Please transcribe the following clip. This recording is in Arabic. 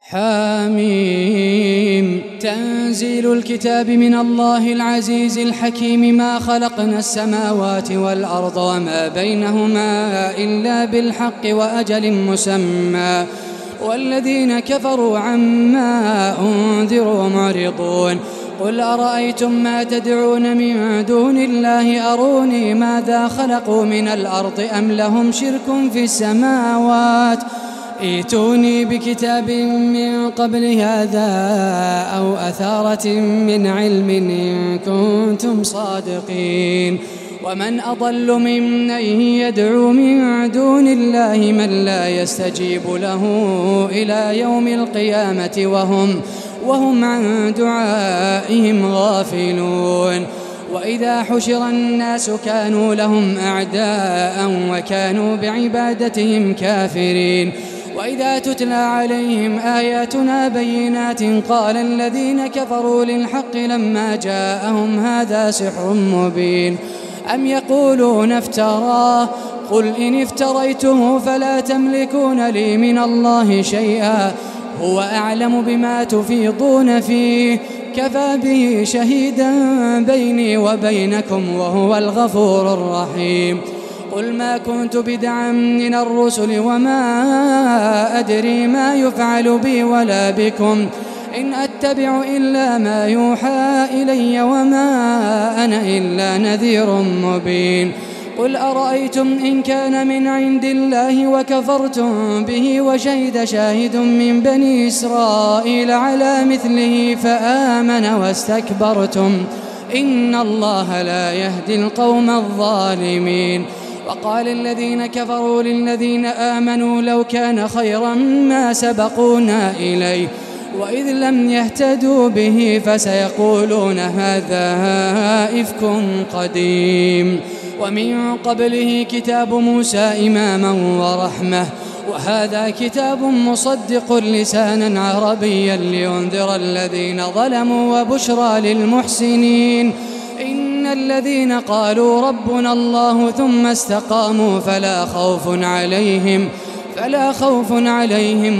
حميم. تنزيل الكتاب من الله العزيز الحكيم. ما خلقنا السماوات والأرض وما بينهما إلا بالحق وأجل مسمى، والذين كفروا عما أنذروا معرضون. قل أرأيتم ما تدعون من دون الله أروني ماذا خلقوا من الأرض أم لهم شرك في السماوات ائتوني بكتاب من قبل هذا أو أثارة من علم إن كنتم صادقين. ومن أضل ممن يدعو من دون الله من لا يستجيب له إلى يوم القيامة وهم عن دعائهم غافلون. وإذا حشر الناس كانوا لهم أعداء وكانوا بعبادتهم كافرين. وإذا تتلى عليهم آياتنا بينات قال الذين كفروا للحق لما جاءهم هذا سحر مبين أم يقولون افتراه قل إن افتريته فلا تملكون لي من الله شيئا هو أعلم بما تفيضون فيه كفى به شهيدا بيني وبينكم وهو الغفور الرحيم. قل ما كنت بدعا من الرسل وما أدري ما يفعل بي ولا بكم إن أتبع إلا ما يوحى إلي وما أنا إلا نذير مبين. قل أرأيتم إن كان من عند الله وكفرتم به وشهد شاهد من بني إسرائيل على مثله فآمن واستكبرتم إن الله لا يهدي القوم الظالمين. وقال الذين كفروا للذين آمنوا لو كان خيرا ما سبقونا إليه وإذ لم يهتدوا به فسيقولون هذا إفك قديم. ومن قبله كتاب موسى إماما ورحمة وهذا كتاب مصدق لسانا عربيا لينذر الذين ظلموا وبشرى للمحسنين. إن الذين قالوا ربنا الله ثم استقاموا فلا خوف عليهم